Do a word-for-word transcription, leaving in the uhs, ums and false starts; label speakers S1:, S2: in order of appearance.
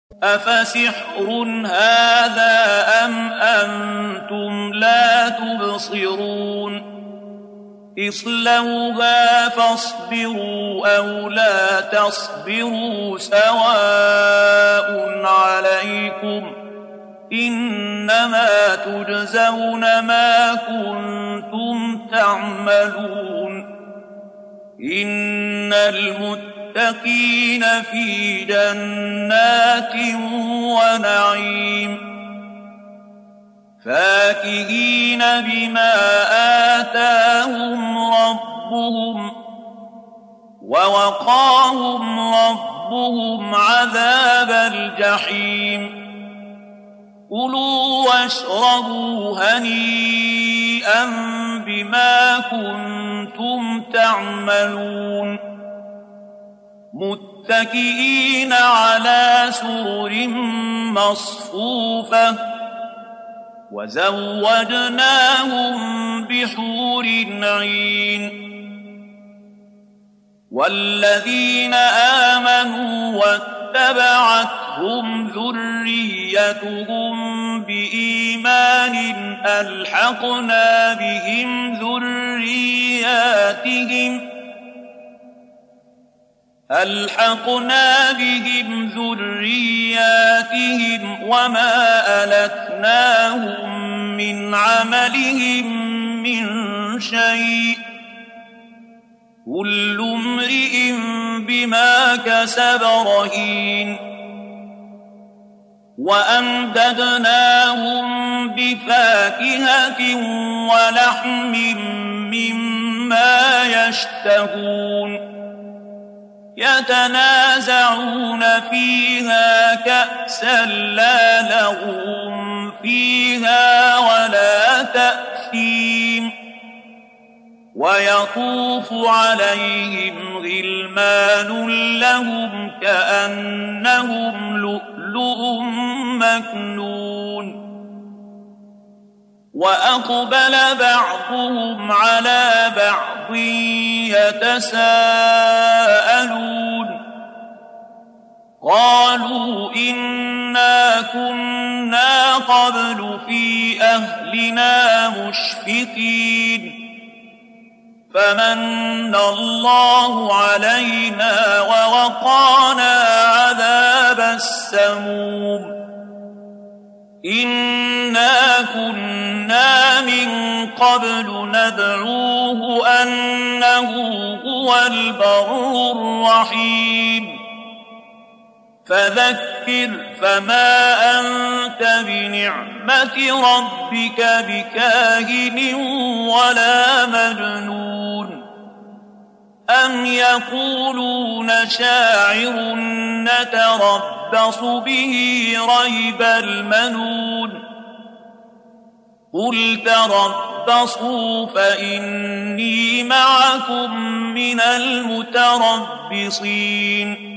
S1: أفسحر هذا أم أنتم لا تبصرون اصلوها فاصبروا أو لا تصبروا سواء عليكم إنما تجزون ما كنتم تعملون إن المتقين في جنات ونعيم فاكهين بما آتاهم ربهم ووقاهم ربهم عذاب الجحيم كلوا واشربوا هنيئا بما كنتم تعملون متكئين على سرر مصفوفة وزوجناهم بحور عين والذين آمنوا واتبعتهم ذريتهم بإيمان ألحقنا بهم ذرياتهم ألحقنا بهم ذرياتهم وما ألتناهم من عملهم من شيء كل امرئ بما كسب رهين وأمددناهم بفاكهة ولحم مما يشتهون يتنازعون فيها كأسا لا لغو فيها ولا تأثيم ويطوف عليهم غلمان لهم كأنهم لؤلؤ مكنون وأقبل بعضهم على بعض يتساءلون قالوا إنا كنا قبل في أهلنا مشفقين فمن الله علينا ووقانا عذاب السموم إنا كنا من قبل ندعوه أنه هو البر الرحيم فذكر فما أنت بنعمة ربك بكاهن ولا مجنون أم يقولون شاعر نتربص به ريب المنون قل تربصوا فإني معكم من المتربصين